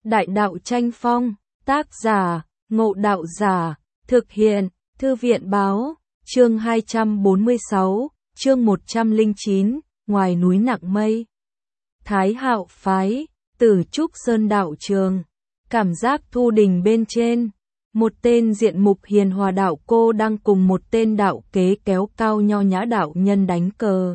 Đại đạo tranh phong, tác giả, Ngộ Đạo Giả, thực hiện, Thư viện báo, chương 246, chương 109, ngoài núi nặng mây. Thái Hạo phái, Tử Trúc Sơn đạo trường, cảm giác Thu Đình bên trên. Một tên diện mục hiền hòa đạo cô đang cùng một tên đạo kế kéo cao nho nhã đạo nhân đánh cờ.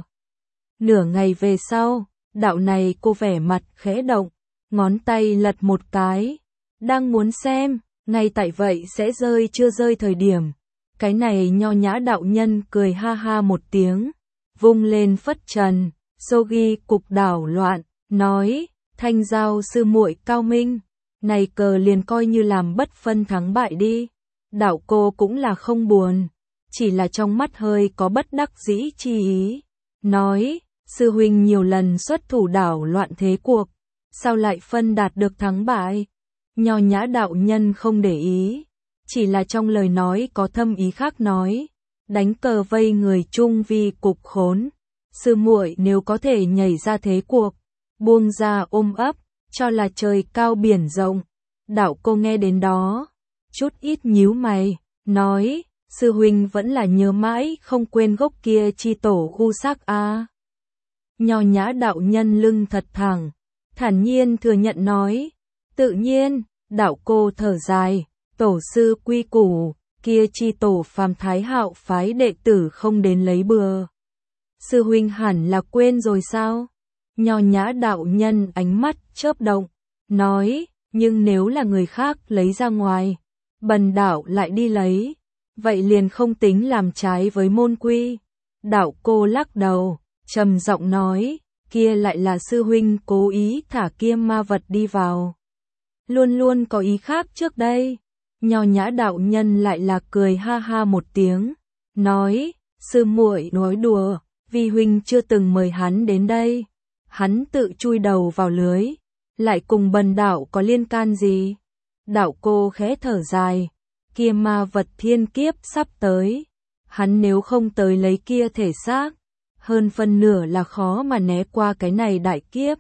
Nửa ngày về sau, đạo này cô vẻ mặt khẽ động, ngón tay lật một cái, đang muốn xem, ngay tại vậy sẽ rơi chưa rơi thời điểm. Cái này nho nhã đạo nhân cười ha ha một tiếng, vung lên phất trần, Sogi cục đảo loạn, nói, Thanh Giao sư muội cao minh, này cờ liền coi như làm bất phân thắng bại đi. Đạo cô cũng là không buồn, chỉ là trong mắt hơi có bất đắc dĩ chi ý, nói, sư huynh nhiều lần xuất thủ đảo loạn thế cuộc, sao lại phân đạt được thắng bại? Nho nhã đạo nhân không để ý, chỉ là trong lời nói có thâm ý khác nói, đánh cờ vây người chung vì cục khốn, sư muội nếu có thể nhảy ra thế cuộc, buông ra ôm ấp, cho là trời cao biển rộng. Đạo cô nghe đến đó, chút ít nhíu mày, nói, sư huynh vẫn là nhớ mãi không quên gốc kia chi tổ khu xác a. Nho nhã đạo nhân lưng thật thẳng, thản nhiên thừa nhận nói, tự nhiên. Đạo cô thở dài, tổ sư quy củ, kia chi tổ phàm Thái Hạo phái đệ tử không đến lấy bừa. Sư huynh hẳn là quên rồi sao? Nho nhã đạo nhân ánh mắt chớp động, nói, nhưng nếu là người khác lấy ra ngoài, bần đạo lại đi lấy, vậy liền không tính làm trái với môn quy. Đạo cô lắc đầu, trầm giọng nói, kia lại là sư huynh cố ý thả kia ma vật đi vào. Luôn luôn có ý khác trước đây. Nho nhã đạo nhân lại là cười ha ha một tiếng, nói, sư muội nói đùa, vi huynh chưa từng mời hắn đến đây, hắn tự chui đầu vào lưới, lại cùng bần đạo có liên can gì? Đạo cô khẽ thở dài, kia ma vật thiên kiếp sắp tới, hắn nếu không tới lấy kia thể xác, hơn phân nửa là khó mà né qua cái này đại kiếp.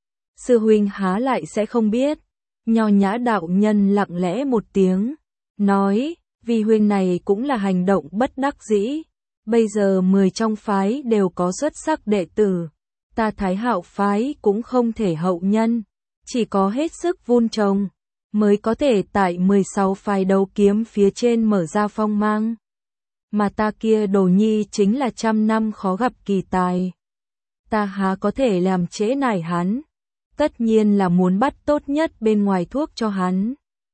Sư huynh há lại sẽ không biết. Nho nhã đạo nhân lặng lẽ một tiếng, nói, vì huynh này cũng là hành động bất đắc dĩ, bây giờ 10 trong phái đều có xuất sắc đệ tử, ta Thái Hạo phái cũng không thể hậu nhân, chỉ có hết sức vun trồng, mới có thể tại 16 phái đấu kiếm phía trên mở ra phong mang. Mà ta kia đồ nhi chính là 100 năm khó gặp kỳ tài, ta há có thể làm trễ nải hắn. Tất nhiên là muốn bắt tốt nhất bên ngoài thuốc cho hắn.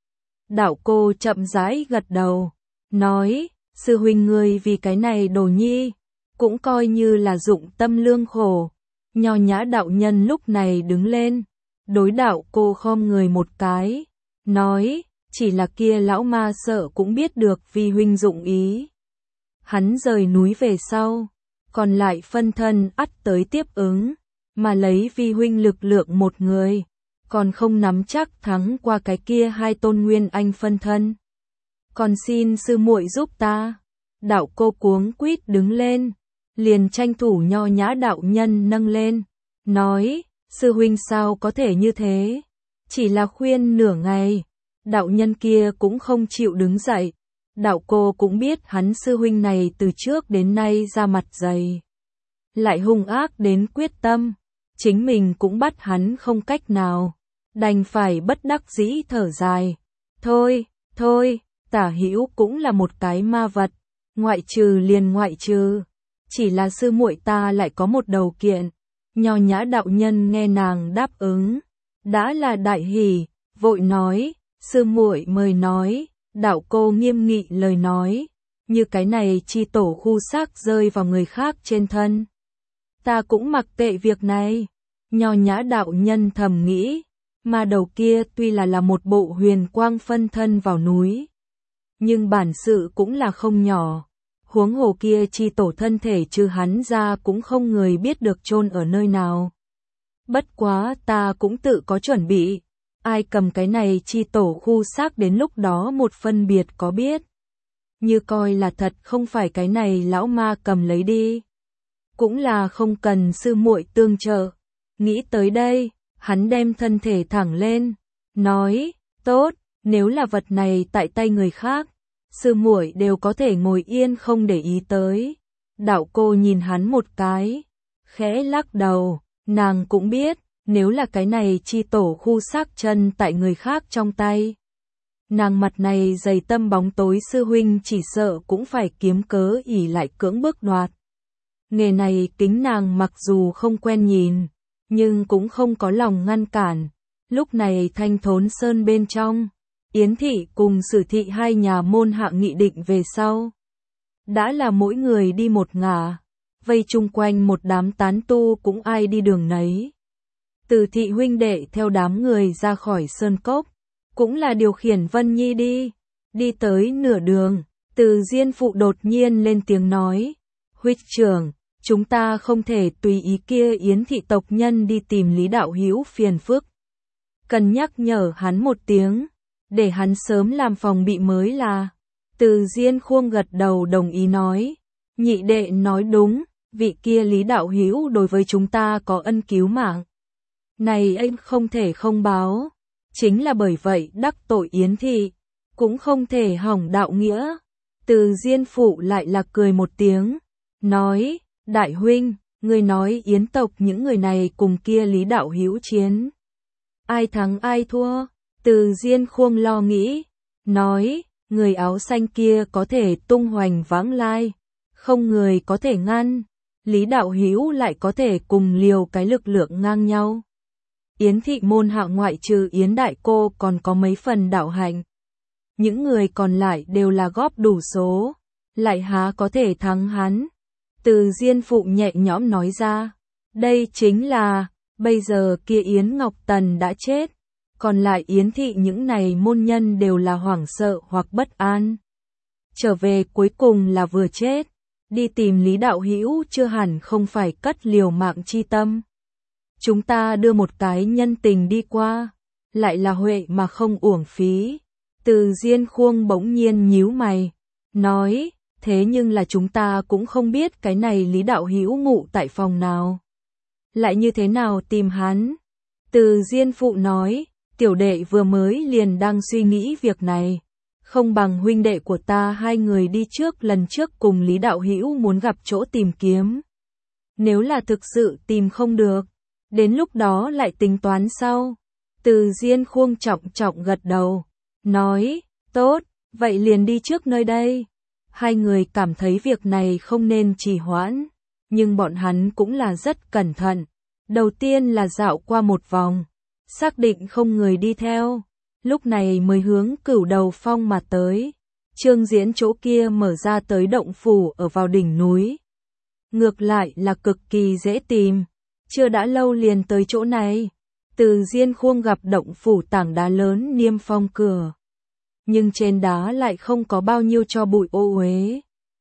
Đạo cô chậm rãi gật đầu, nói, sư huynh ngươi vì cái này đồ nhi, cũng coi như là dụng tâm lương khổ. Nho nhã đạo nhân lúc này đứng lên, đối đạo cô khom người một cái, nói, chỉ là kia lão ma sợ cũng biết được vì huynh dụng ý. Hắn rời núi về sau, còn lại phân thân ắt tới tiếp ứng. Mà lấy vi huynh lực lượng một người, còn không nắm chắc thắng qua cái kia hai tôn nguyên anh phân thân. Còn xin sư muội giúp ta. Đạo cô cuống quýt đứng lên, liền tranh thủ nho nhã đạo nhân nâng lên, nói, sư huynh sao có thể như thế, chỉ là khuyên nửa ngày, đạo nhân kia cũng không chịu đứng dậy. Đạo cô cũng biết hắn sư huynh này từ trước đến nay ra mặt dày, lại hung ác đến quyết tâm. Chính mình cũng bắt hắn không cách nào, đành phải bất đắc dĩ thở dài. Thôi, Tả Hữu cũng là một cái ma vật, ngoại trừ liền ngoại trừ, chỉ là sư muội ta lại có một đầu kiện. Nho nhã đạo nhân nghe nàng đáp ứng, đã là đại hỉ, vội nói, sư muội mời nói. Đạo cô nghiêm nghị lời nói, như cái này chi tổ khu xác rơi vào người khác trên thân. Ta cũng mặc kệ việc này. Nho nhã đạo nhân thầm nghĩ, mà đầu kia tuy là một bộ huyền quang phân thân vào núi, nhưng bản sự cũng là không nhỏ, huống hồ kia chi tổ thân thể trừ hắn ra cũng không người biết được chôn ở nơi nào. Bất quá ta cũng tự có chuẩn bị, ai cầm cái này chi tổ khu xác đến lúc đó một phân biệt có biết. Như coi là thật không phải cái này lão ma cầm lấy đi, cũng là không cần sư muội tương trợ. Nghĩ tới đây, hắn đem thân thể thẳng lên, nói, tốt, nếu là vật này tại tay người khác, sư muội đều có thể ngồi yên không để ý tới. Đạo cô nhìn hắn một cái, khẽ lắc đầu, nàng cũng biết, nếu là cái này chi tổ khu xác chân tại người khác trong tay. Nàng mặt này dày tâm bóng tối sư huynh chỉ sợ cũng phải kiếm cớ ỷ lại cưỡng bức đoạt. Nghề này kính nàng mặc dù không quen nhìn, nhưng cũng không có lòng ngăn cản. Lúc này Thanh Thốn Sơn bên trong, Yến Thị cùng Sử Thị hai nhà môn hạ nghị định về sau. Đã là mỗi người đi một ngả, vây chung quanh một đám tán tu cũng ai đi đường nấy. Từ Thị huynh đệ theo đám người ra khỏi sơn cốc, cũng là điều khiển Vân Nhi đi tới nửa đường, Từ Diên Phụ đột nhiên lên tiếng nói, huynh trưởng, chúng ta không thể tùy ý kia Yến Thị tộc nhân đi tìm Lý đạo hữu phiền phức. Cần nhắc nhở hắn một tiếng, để hắn sớm làm phòng bị mới là. Từ Diên Khuông gật đầu đồng ý nói, nhị đệ nói đúng, vị kia Lý đạo hữu đối với chúng ta có ân cứu mạng. Này anh không thể không báo, chính là bởi vậy đắc tội Yến Thị, cũng không thể hỏng đạo nghĩa. Từ Diên Phụ lại là cười một tiếng, nói, đại huynh, người nói Yến tộc những người này cùng kia Lý đạo hữu chiến. Ai thắng ai thua? Từ Diên Khuông lo nghĩ, nói, người áo xanh kia có thể tung hoành vãng lai, không người có thể ngăn, Lý đạo hữu lại có thể cùng liều cái lực lượng ngang nhau. Yến Thị môn hạ ngoại trừ Yến đại cô còn có mấy phần đạo hạnh. Những người còn lại đều là góp đủ số, lại há có thể thắng hắn. Từ Diên Phụ nhẹ nhõm nói ra, đây chính là, bây giờ kia Yến Ngọc Tần đã chết, còn lại Yến Thị những này môn nhân đều là hoảng sợ hoặc bất an. Trở về cuối cùng là vừa chết, đi tìm Lý đạo hữu chưa hẳn không phải cất liều mạng chi tâm. Chúng ta đưa một cái nhân tình đi qua, lại là huệ mà không uổng phí. Từ Diên Khuông bỗng nhiên nhíu mày, nói, thế nhưng là chúng ta cũng không biết cái này Lý đạo hữu ngụ tại phòng nào. Lại như thế nào tìm hắn? Từ Diên Phụ nói, tiểu đệ vừa mới liền đang suy nghĩ việc này. Không bằng huynh đệ của ta hai người đi trước lần trước cùng Lý đạo hữu muốn gặp chỗ tìm kiếm. Nếu là thực sự tìm không được, đến lúc đó lại tính toán sau. Từ Diên Khuông trọng trọng gật đầu, nói, tốt, vậy liền đi trước nơi đây. Hai người cảm thấy việc này không nên trì hoãn, nhưng bọn hắn cũng là rất cẩn thận. Đầu tiên là dạo qua một vòng, xác định không người đi theo, lúc này mới hướng Cửu Đầu Phong mà tới. Trương Diễn chỗ kia mở ra tới động phủ ở vào đỉnh núi. Ngược lại là cực kỳ dễ tìm, chưa đã lâu liền tới chỗ này. Từ Diên Khuông gặp động phủ tảng đá lớn niêm phong cửa, nhưng trên đá lại không có bao nhiêu tro bụi ô uế.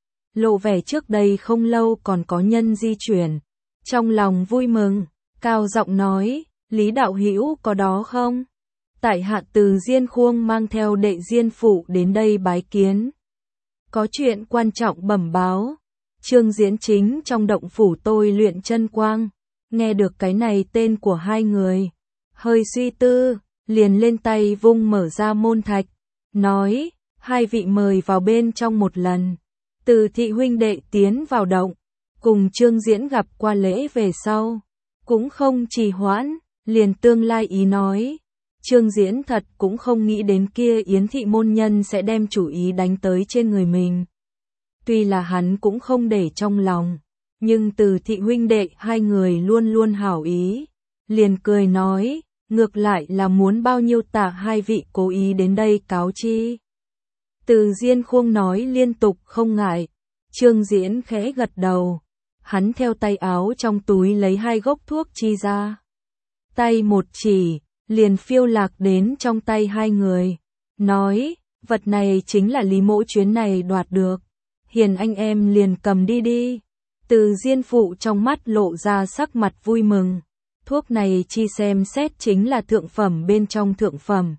Lộ vẻ trước đây không lâu còn có nhân di chuyển. Trong lòng vui mừng, cao giọng nói, Lý đạo hữu có đó không? Tại hạ Từ Diên Khuông mang theo đệ Diên Phụ đến đây bái kiến. Có chuyện quan trọng bẩm báo. Trương Diễn chính trong động phủ tôi luyện chân quang, nghe được cái này tên của hai người, hơi suy tư, liền lên tay vung mở ra môn thạch, nói, hai vị mời vào bên trong một lần. Từ Thị huynh đệ tiến vào động, cùng Trương Diễn gặp qua lễ về sau, cũng không trì hoãn, liền tương lai ý nói. Trương Diễn thật cũng không nghĩ đến kia Yến Thị môn nhân sẽ đem chủ ý đánh tới trên người mình. Tuy là hắn cũng không để trong lòng, nhưng Từ Thị huynh đệ hai người luôn luôn hảo ý, liền cười nói, ngược lại là muốn bao nhiêu tạ hai vị cố ý đến đây cáo chi. Từ Diên Khuông nói liên tục không ngại. Trương Diễn khẽ gật đầu, hắn theo tay áo trong túi lấy hai gốc thuốc chi ra. Tay một chỉ, liền phiêu lạc đến trong tay hai người, nói, vật này chính là Lý mỗ chuyến này đoạt được, hiền anh em liền cầm đi đi. Từ Diên Phụ trong mắt lộ ra sắc mặt vui mừng, thuốc này chi xem xét chính là thượng phẩm bên trong thượng phẩm.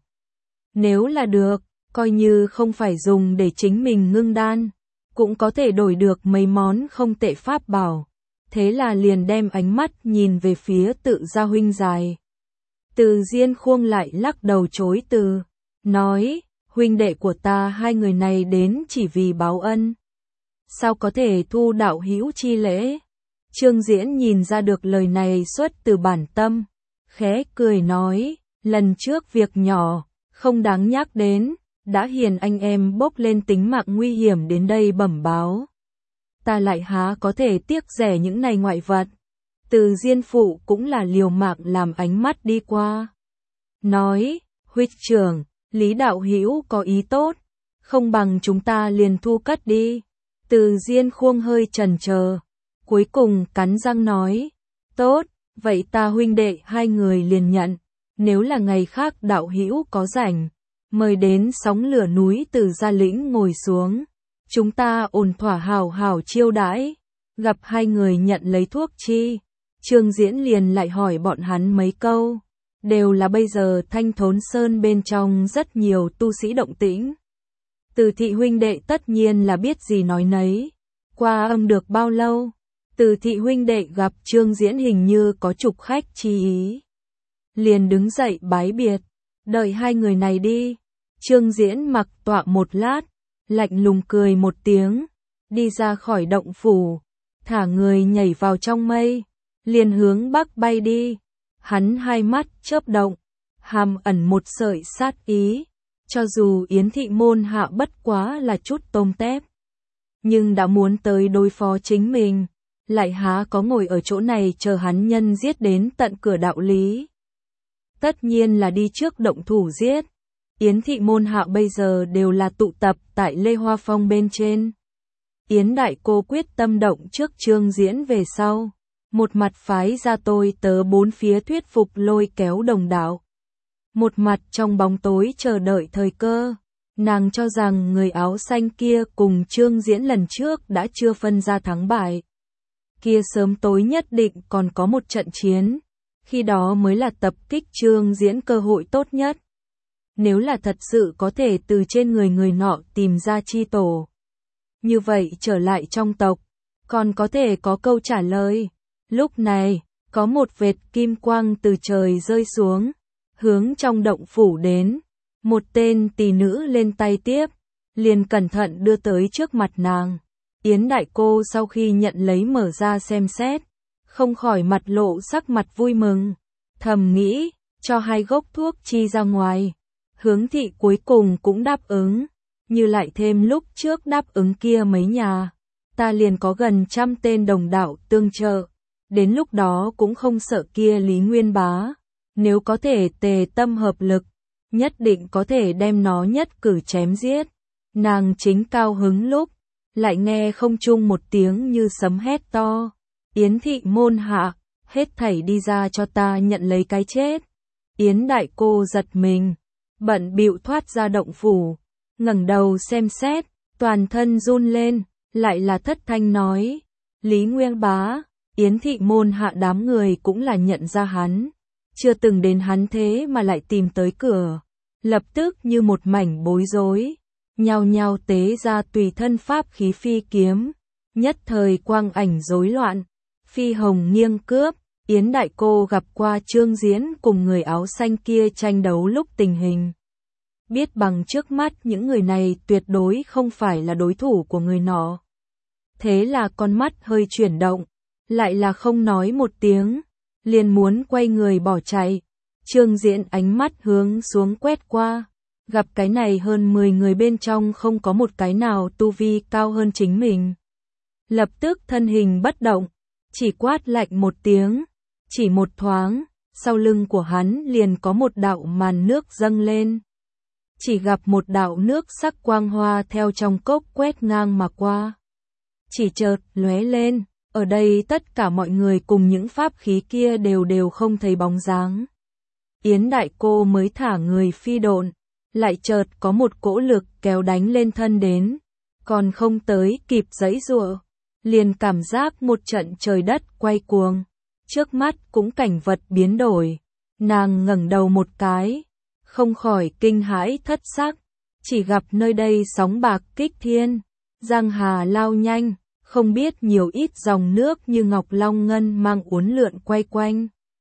Nếu là được, coi như không phải dùng để chính mình ngưng đan, cũng có thể đổi được mấy món không tệ pháp bảo. Thế là liền đem ánh mắt nhìn về phía Tự gia huynh dài. Từ Diên Khuông lại lắc đầu chối từ, nói, huynh đệ của ta hai người này đến chỉ vì báo ân. Sao có thể thu đạo hữu chi lễ? Trương Diễn nhìn ra được lời này xuất từ bản tâm, khẽ cười nói, lần trước việc nhỏ, không đáng nhắc đến, đã hiền anh em bốc lên tính mạng nguy hiểm đến đây bẩm báo. Ta lại há có thể tiếc rẻ những này ngoại vật. Từ Diên phụ cũng là liều mạng làm ánh mắt đi qua. Nói, huynh trưởng, Lý đạo hữu có ý tốt, không bằng chúng ta liền thu cất đi. Từ Diên Khuông hơi chần chờ, cuối cùng cắn răng nói, tốt, vậy ta huynh đệ hai người liền nhận, nếu là ngày khác đạo hữu có rảnh, mời đến sóng lửa núi Từ Gia Lĩnh ngồi xuống, chúng ta ổn thỏa hào hào chiêu đãi. Gặp hai người nhận lấy thuốc chi, Trương Diễn liền lại hỏi bọn hắn mấy câu, đều là bây giờ Thanh Thốn Sơn bên trong rất nhiều tu sĩ động tĩnh. Từ thị huynh đệ tất nhiên là biết gì nói nấy. Qua âm được bao lâu, Từ thị huynh đệ gặp Trương Diễn hình như có trục khách chi ý, liền đứng dậy bái biệt, đợi hai người này đi. Trương Diễn mặc tọa một lát, lạnh lùng cười một tiếng, đi ra khỏi động phủ, thả người nhảy vào trong mây, liền hướng bắc bay đi. Hắn hai mắt chớp động, hàm ẩn một sợi sát ý, cho dù Yến thị môn hạ bất quá là chút tôm tép, nhưng đã muốn tới đối phó chính mình, lại há có ngồi ở chỗ này chờ hắn nhân giết đến tận cửa đạo lý. Tất nhiên là đi trước động thủ giết. Yến thị môn hạ bây giờ đều là tụ tập tại Lê Hoa Phong bên trên. Yến đại cô quyết tâm động trước Trương Diễn về sau, một mặt phái ra tôi tớ bốn phía thuyết phục lôi kéo đồng đạo, một mặt trong bóng tối chờ đợi thời cơ. Nàng cho rằng người áo xanh kia cùng Trương Diễn lần trước đã chưa phân ra thắng bại, kia sớm tối nhất định còn có một trận chiến, khi đó mới là tập kích Trương Diễn cơ hội tốt nhất. Nếu là thật sự có thể từ trên người nọ tìm ra chi tổ, như vậy trở lại trong tộc, còn có thể có câu trả lời. Lúc này, có một vệt kim quang từ trời rơi xuống, hướng trong động phủ đến, một tên tỷ nữ lên tay tiếp, liền cẩn thận đưa tới trước mặt nàng. Yến đại cô sau khi nhận lấy mở ra xem xét, không khỏi mặt lộ sắc mặt vui mừng, thầm nghĩ, cho hai gốc thuốc chi ra ngoài. Hướng thị cuối cùng cũng đáp ứng, như lại thêm lúc trước đáp ứng kia mấy nhà, ta liền có gần 100 tên đồng đạo tương trợ, đến lúc đó cũng không sợ kia Lý Nguyên Bá, nếu có thể tề tâm hợp lực, nhất định có thể đem nó nhất cử chém giết. Nàng chính cao hứng lúc, lại nghe không trung một tiếng như sấm hét to, Yến thị môn hạ, hết thảy đi ra cho ta nhận lấy cái chết. Yến đại cô giật mình, bận bịu thoát ra động phủ, ngẩng đầu xem xét, toàn thân run lên, lại là thất thanh nói, Lý Nguyên Bá. Yến thị môn hạ đám người cũng là nhận ra hắn, chưa từng đến hắn thế mà lại tìm tới cửa, lập tức như một mảnh bối rối, nhao nhao tế ra tùy thân pháp khí phi kiếm, nhất thời quang ảnh rối loạn, phi hồng nghiêng cướp. Yến đại cô gặp qua Trương Diễn cùng người áo xanh kia tranh đấu lúc tình hình, biết bằng trước mắt những người này tuyệt đối không phải là đối thủ của người nọ. Thế là con mắt hơi chuyển động, lại là không nói một tiếng, liền muốn quay người bỏ chạy. Trương Diễn ánh mắt hướng xuống quét qua, gặp cái này hơn 10 người bên trong không có một cái nào tu vi cao hơn chính mình. Lập tức thân hình bất động, chỉ quát lạnh một tiếng, chỉ một thoáng, sau lưng của hắn liền có một đạo màn nước dâng lên. Chỉ gặp một đạo nước sắc quang hoa theo trong cốc quét ngang mà qua. Chỉ chợt lóe lên, ở đây tất cả mọi người cùng những pháp khí kia đều không thấy bóng dáng. Yến đại cô mới thả người phi độn, lại chợt có một cỗ lực kéo đánh lên thân đến, còn không tới kịp giãy giụa, liền cảm giác một trận trời đất quay cuồng, trước mắt cũng cảnh vật biến đổi. Nàng ngẩng đầu một cái, không khỏi kinh hãi thất sắc, chỉ gặp nơi đây sóng bạc kích thiên, giang hà lao nhanh, không biết nhiều ít dòng nước như ngọc long ngân mang uốn lượn quay quanh.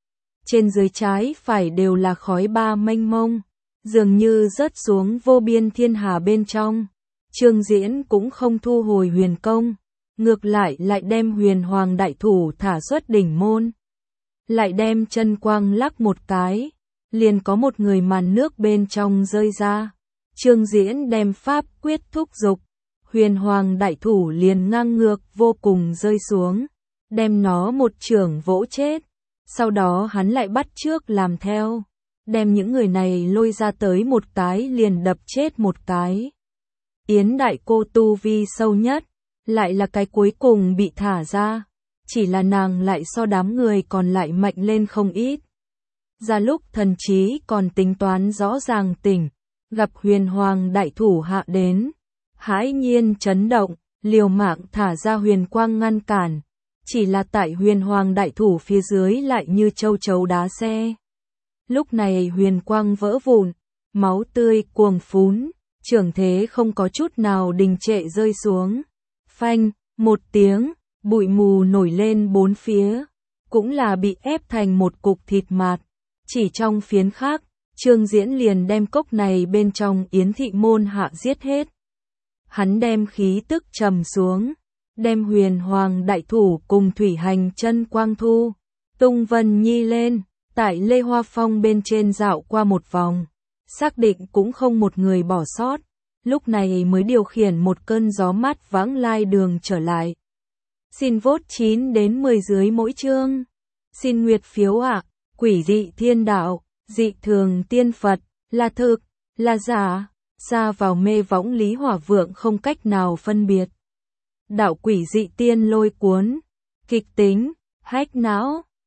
trên dưới trái phải đều là khói ba mênh mông, dường như rớt xuống vô biên thiên hà bên trong. Trương Diễn cũng không thu hồi huyền công, ngược lại đem huyền hoàng đại thủ thả xuất đỉnh môn. Lại đem chân quang lắc một cái, liền có một người màn nước bên trong rơi ra. Trương Diễn đem pháp quyết thúc dục, huyền hoàng đại thủ liền ngang ngược vô cùng rơi xuống, đem nó một chưởng vỗ chết. Sau đó hắn lại bắt chước làm theo, đem những người này lôi ra tới một cái liền đập chết một cái. Yến đại cô tu vi sâu nhất, lại là cái cuối cùng bị thả ra, chỉ là nàng lại so đám người còn lại mạnh lên không ít. Ra lúc thần trí còn tính toán rõ ràng tỉnh, gặp huyền hoàng đại thủ hạ đến, hãi nhiên chấn động, liều mạng thả ra huyền quang ngăn cản, chỉ là tại huyền hoàng đại thủ phía dưới lại như châu chấu đá xe. Lúc này huyền quang vỡ vụn, máu tươi cuồng phún, trưởng thế không có chút nào đình trệ rơi xuống. Phanh, một tiếng, bụi mù nổi lên bốn phía, cũng là bị ép thành một cục thịt mạt. Chỉ trong phiến khác, Trương Diễn liền đem cốc này bên trong Yến thị môn hạ giết hết. Hắn đem khí tức trầm xuống, đem huyền hoàng đại thủ cùng thủy hành chân quang thu, tung vân nhi lên, tại Lê Hoa Phong bên trên dạo qua một vòng, xác định cũng không một người bỏ sót, lúc này mới điều khiển một cơn gió mát vãng lai đường trở lại. Xin vote 9 đến 10 dưới mỗi chương. Xin nguyệt phiếu ạ. Quỷ dị thiên đạo, dị thường tiên Phật, là thực, là giả, xa vào mê võng Lý Hỏa Vượng không cách nào phân biệt. Đạo quỷ dị tiên lôi cuốn, kịch tính, hách não.